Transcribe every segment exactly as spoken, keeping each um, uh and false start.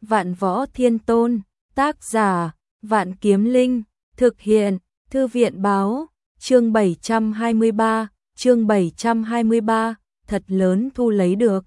Vạn Võ Thiên Tôn, tác giả, Vạn Kiếm Linh, thực hiện, Thư viện báo, chương bảy trăm hai mươi ba, chương bảy trăm hai mươi ba, thật lớn thu lấy được.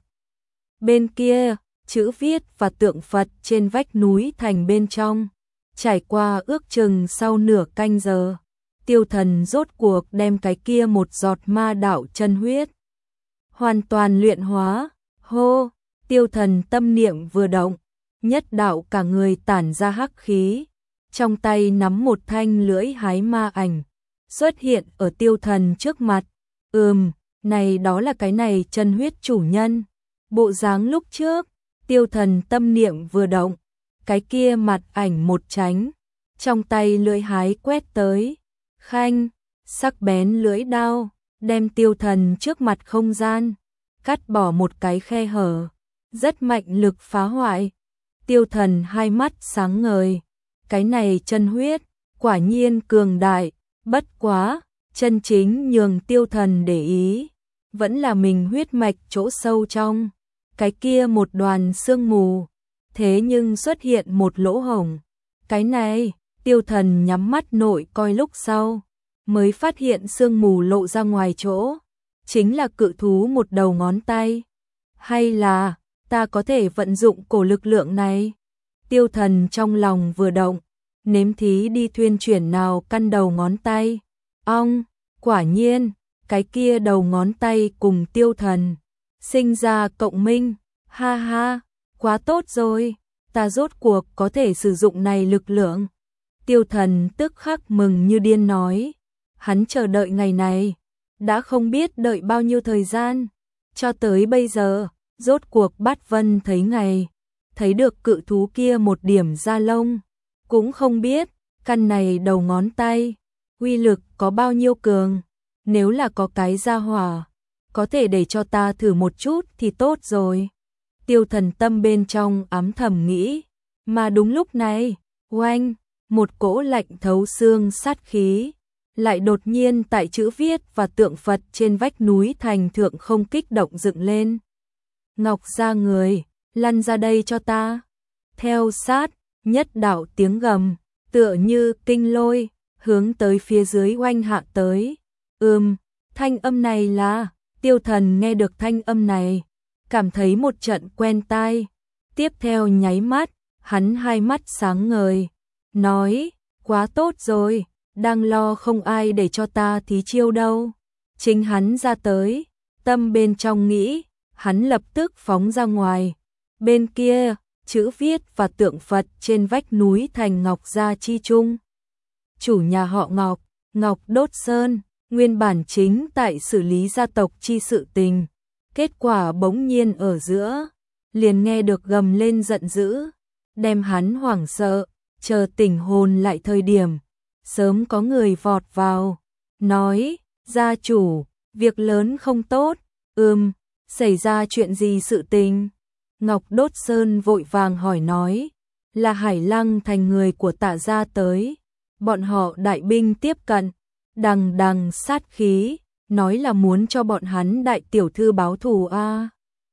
Bên kia, chữ viết và tượng Phật trên vách núi thành bên trong, trải qua ước chừng sau nửa canh giờ, Tiêu Thần rốt cuộc đem cái kia một giọt ma đạo chân huyết hoàn toàn luyện hóa. Hô, Tiêu Thần tâm niệm vừa động, nhất đạo cả người tản ra hắc khí, trong tay nắm một thanh lưỡi hái ma ảnh, xuất hiện ở Tiêu Thần trước mặt. Ừm, này đó là cái này chân huyết chủ nhân. Bộ dáng lúc trước, Tiêu Thần tâm niệm vừa động, cái kia mặt ảnh một tránh, trong tay lưỡi hái quét tới, khanh, sắc bén lưỡi đao, đem Tiêu Thần trước mặt không gian, cắt bỏ một cái khe hở, rất mạnh lực phá hoại. Tiêu Thần hai mắt sáng ngời, cái này chân huyết, quả nhiên cường đại, bất quá, chân chính nhường Tiêu Thần để ý, vẫn là mình huyết mạch chỗ sâu trong, cái kia một đoàn sương mù, thế nhưng xuất hiện một lỗ hổng. Cái này, Tiêu Thần nhắm mắt nội coi lúc sau, mới phát hiện sương mù lộ ra ngoài chỗ, chính là cự thú một đầu ngón tay. Hay là, ta có thể vận dụng cổ lực lượng này? Tiêu Thần trong lòng vừa động, nếm thí đi thuyên chuyển nào căn đầu ngón tay. Ong, quả nhiên, cái kia đầu ngón tay cùng Tiêu Thần sinh ra cộng minh. Ha ha, quá tốt rồi, ta rốt cuộc có thể sử dụng này lực lượng. Tiêu Thần tức khắc mừng như điên nói, hắn chờ đợi ngày này, đã không biết đợi bao nhiêu thời gian, cho tới bây giờ, rốt cuộc Bát Vân thấy ngày, thấy được cự thú kia một điểm da lông, cũng không biết, căn này đầu ngón tay, uy lực có bao nhiêu cường, nếu là có cái gia hỏa, có thể để cho ta thử một chút thì tốt rồi. Tiêu Thần tâm bên trong ám thầm nghĩ, mà đúng lúc này, oanh, một cỗ lạnh thấu xương sát khí, lại đột nhiên tại chữ viết và tượng Phật trên vách núi thành thượng không kích động dựng lên. Ngọc ra người, lăn ra đây cho ta. Theo sát, nhất đạo tiếng gầm, tựa như kinh lôi, hướng tới phía dưới oanh hạ tới. Ừm, thanh âm này là, Tiêu Thần nghe được thanh âm này, cảm thấy một trận quen tai. Tiếp theo nháy mắt, hắn hai mắt sáng ngời, nói, quá tốt rồi, đang lo không ai để cho ta thí chiêu đâu. Chính hắn ra tới, tâm bên trong nghĩ, hắn lập tức phóng ra ngoài. Bên kia, chữ viết và tượng Phật trên vách núi thành Ngọc Gia chi trung. Chủ nhà họ Ngọc, Ngọc Đốt Sơn, nguyên bản chính tại xử lý gia tộc chi sự tình. Kết quả bỗng nhiên ở giữa, liền nghe được gầm lên giận dữ, đem hắn hoảng sợ, chờ tỉnh hồn lại thời điểm. Sớm có người vọt vào, nói, gia chủ, việc lớn không tốt. Ừm, xảy ra chuyện gì sự tình? Ngọc Đốt Sơn vội vàng hỏi nói, là Hải Lăng thành người của Tạ gia tới, bọn họ đại binh tiếp cận, đằng đằng sát khí, nói là muốn cho bọn hắn đại tiểu thư báo thù a. À.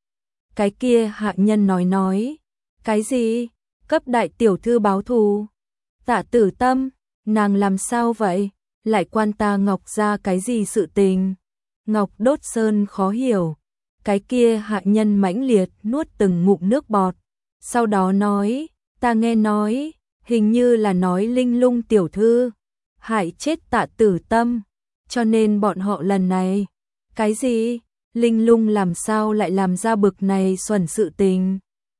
Cái kia hạ nhân nói nói, cái gì? Cấp đại tiểu thư báo thù? Tạ Tử Tâm, nàng làm sao vậy? Lại quan ta Ngọc ra cái gì sự tình? Ngọc Đốt Sơn khó hiểu. Cái kia hạ nhân mãnh liệt nuốt từng ngụm nước bọt, sau đó nói, ta nghe nói, hình như là nói Linh Lung tiểu thư hại chết Tạ Tử Tâm, cho nên bọn họ lần này, cái gì? Linh Lung làm sao lại làm ra bực này xuẩn sự tình?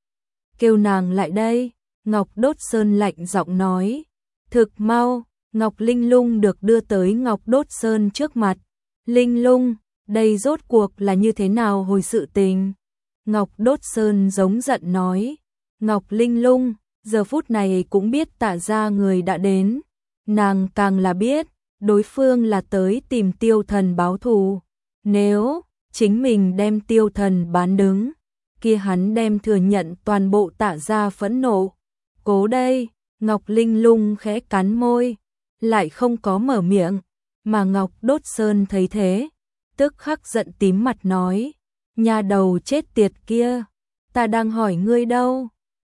Kêu nàng lại đây. Ngọc Đốt Sơn lạnh giọng nói, thực mau. Ngọc Linh Lung được đưa tới Ngọc Đốt Sơn trước mặt. Linh Lung, đây rốt cuộc là như thế nào hồi sự tình? Ngọc Đốt Sơn giống giận nói, Ngọc Linh Lung, giờ phút này cũng biết Tạ gia người đã đến. Nàng càng là biết, đối phương là tới tìm Tiêu Thần báo thù. Nếu chính mình đem Tiêu Thần bán đứng, kia hắn đem thừa nhận toàn bộ Tạ gia phẫn nộ. Cố đây, Ngọc Linh Lung khẽ cắn môi, lại không có mở miệng, mà Ngọc Đốt Sơn thấy thế, tức khắc giận tím mặt nói, nhà đầu chết tiệt kia, ta đang hỏi ngươi đâu,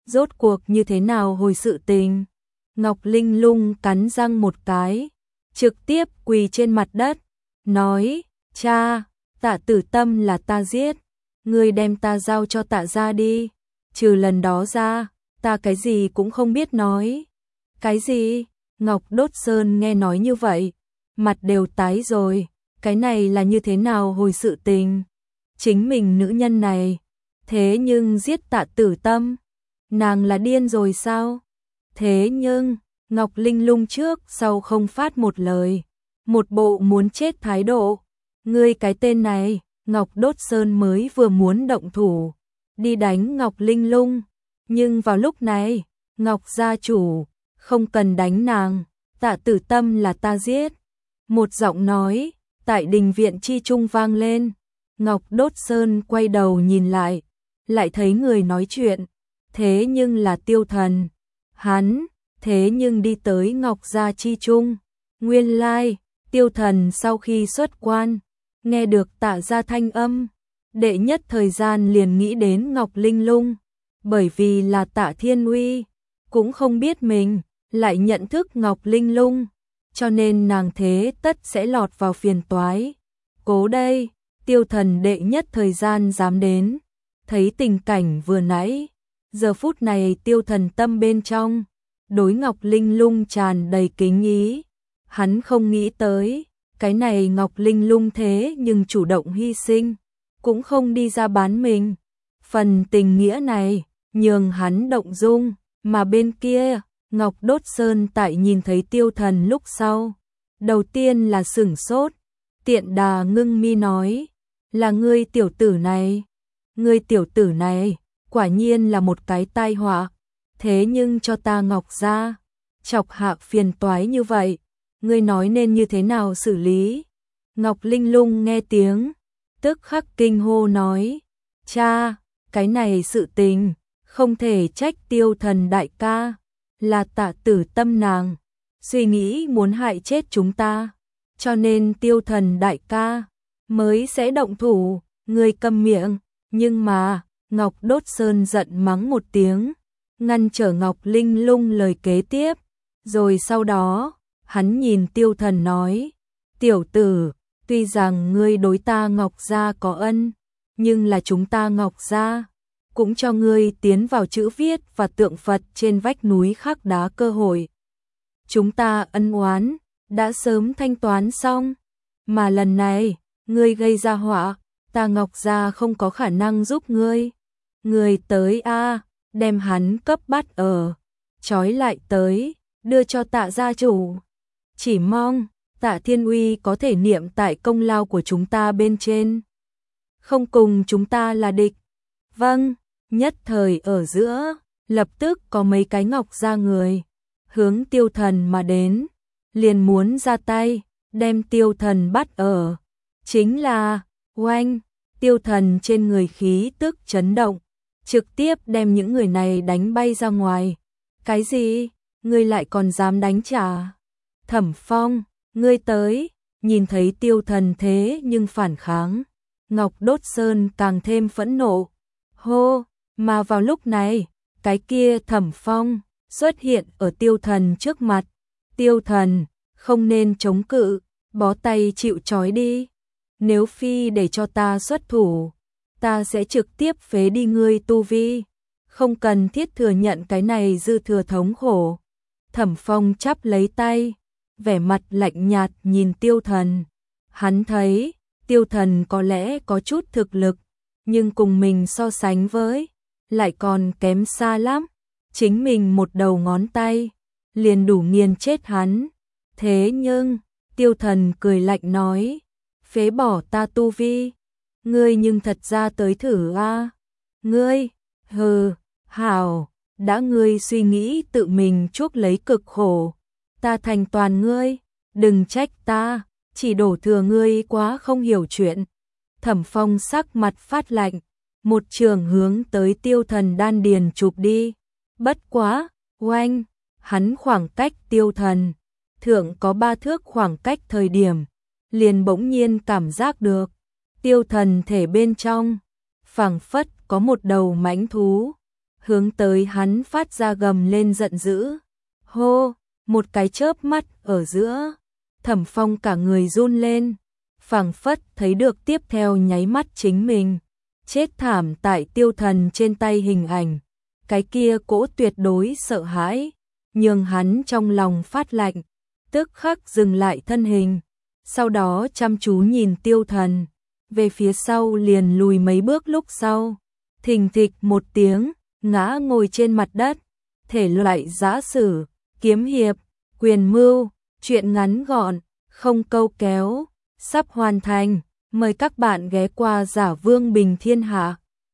rốt cuộc như thế nào hồi sự tình? Ngọc Linh Lung cắn răng một cái, trực tiếp quỳ trên mặt đất, nói, cha, Tạ Tử Tâm là ta giết, ngươi đem ta giao cho Tạ gia đi, trừ lần đó ra, ta cái gì cũng không biết nói. Cái gì? Ngọc Đốt Sơn nghe nói như vậy, mặt đều tái rồi, cái này là như thế nào hồi sự tình? Chính mình nữ nhân này, thế nhưng giết Tạ Tử Tâm, nàng là điên rồi sao? Thế nhưng, Ngọc Linh Lung trước sau không phát một lời, một bộ muốn chết thái độ. Ngươi cái tên này, Ngọc Đốt Sơn mới vừa muốn động thủ, đi đánh Ngọc Linh Lung, nhưng vào lúc này, Ngọc gia chủ, không cần đánh nàng, Tạ Tử Tâm là ta giết. Một giọng nói, tại đình viện chi trung vang lên, Ngọc Đốt Sơn quay đầu nhìn lại, lại thấy người nói chuyện, thế nhưng là Tiêu Thần. Hắn, thế nhưng đi tới Ngọc gia chi trung, nguyên lai, Tiêu Thần sau khi xuất quan, nghe được Tạ gia thanh âm, đệ nhất thời gian liền nghĩ đến Ngọc Linh Lung, bởi vì là Tạ Thiên Uy, cũng không biết mình lại nhận thức Ngọc Linh Lung, cho nên nàng thế tất sẽ lọt vào phiền toái. Cố đây, Tiêu Thần đệ nhất thời gian dám đến, thấy tình cảnh vừa nãy, giờ phút này Tiêu Thần tâm bên trong, đối Ngọc Linh Lung tràn đầy kính ý, hắn không nghĩ tới, cái này Ngọc Linh Lung thế nhưng chủ động hy sinh, cũng không đi ra bán mình. Phần tình nghĩa này, nhường hắn động dung, mà bên kia, Ngọc Đốt Sơn tại nhìn thấy Tiêu Thần lúc sau. Đầu tiên là sửng sốt, tiện đà ngưng mi nói, là ngươi tiểu tử này, ngươi tiểu tử này, quả nhiên là một cái tai họa, thế nhưng cho ta Ngọc gia, chọc hạ phiền toái như vậy, ngươi nói nên như thế nào xử lý? Ngọc Linh Lung nghe tiếng, tức khắc kinh hô nói, cha, cái này sự tình, không thể trách Tiêu Thần đại ca, là Tạ Tử Tâm nàng, suy nghĩ muốn hại chết chúng ta, cho nên Tiêu Thần đại ca, mới sẽ động thủ, ngươi câm miệng, nhưng mà, Ngọc Đốt Sơn giận mắng một tiếng, ngăn trở Ngọc Linh Lung lời kế tiếp, rồi sau đó, hắn nhìn Tiêu Thần nói, tiểu tử, tuy rằng ngươi đối ta Ngọc gia có ân, nhưng là chúng ta Ngọc gia, cũng cho ngươi tiến vào chữ viết và tượng Phật trên vách núi khắc đá cơ hội. Chúng ta ân oán, đã sớm thanh toán xong, mà lần này, ngươi gây ra họa, ta Ngọc gia không có khả năng giúp ngươi. Ngươi tới a, đem hắn cấp bắt ở, trói lại tới, đưa cho Tạ gia chủ. Chỉ mong, Tạ Thiên Uy có thể niệm tại công lao của chúng ta bên trên. Không cùng chúng ta là địch. Vâng, nhất thời ở giữa, lập tức có mấy cái Ngọc gia người, hướng Tiêu Thần mà đến, liền muốn ra tay, đem Tiêu Thần bắt ở. Chính là, oanh, Tiêu Thần trên người khí tức chấn động, trực tiếp đem những người này đánh bay ra ngoài. Cái gì? Ngươi lại còn dám đánh trả? Thẩm Phong, ngươi tới, nhìn thấy Tiêu Thần thế nhưng phản kháng, Ngọc Đốt Sơn càng thêm phẫn nộ. Hô, mà vào lúc này, cái kia Thẩm Phong xuất hiện ở Tiêu Thần trước mặt. Tiêu Thần, không nên chống cự, bó tay chịu trói đi. Nếu phi để cho ta xuất thủ, ta sẽ trực tiếp phế đi ngươi tu vi, không cần thiết thừa nhận cái này dư thừa thống khổ. Thẩm Phong chắp lấy tay, vẻ mặt lạnh nhạt nhìn Tiêu Thần. Hắn thấy, Tiêu Thần có lẽ có chút thực lực, nhưng cùng mình so sánh với, lại còn kém xa lắm. Chính mình một đầu ngón tay, liền đủ nghiền chết hắn. Thế nhưng, Tiêu Thần cười lạnh nói, phế bỏ ta tu vi, ngươi nhưng thật ra tới thử a. Ngươi, hừ, hảo, đã ngươi suy nghĩ tự mình chuốc lấy cực khổ, ta thành toàn ngươi, đừng trách ta, chỉ đổ thừa ngươi quá không hiểu chuyện. Thẩm Phong sắc mặt phát lạnh, một trường hướng tới Tiêu Thần đan điền chụp đi. Bất quá, oanh, hắn khoảng cách Tiêu Thần, thượng có ba thước khoảng cách thời điểm, liền bỗng nhiên cảm giác được, Tiêu Thần thể bên trong, phảng phất có một đầu mãnh thú, hướng tới hắn phát ra gầm lên giận dữ. Hô, một cái chớp mắt ở giữa, Thẩm Phong cả người run lên, phảng phất thấy được tiếp theo nháy mắt chính mình chết thảm tại Tiêu Thần trên tay hình ảnh. Cái kia cỗ tuyệt đối sợ hãi, nhường hắn trong lòng phát lạnh, tức khắc dừng lại thân hình, sau đó chăm chú nhìn Tiêu Thần, về phía sau liền lùi mấy bước, lúc sau, thình thịch một tiếng, ngã ngồi trên mặt đất. Thể loại giã sử, kiếm hiệp, quyền mưu, truyện ngắn gọn, không câu kéo, sắp hoàn thành, mời các bạn ghé qua Giả Vương Bình Thiên Hạ.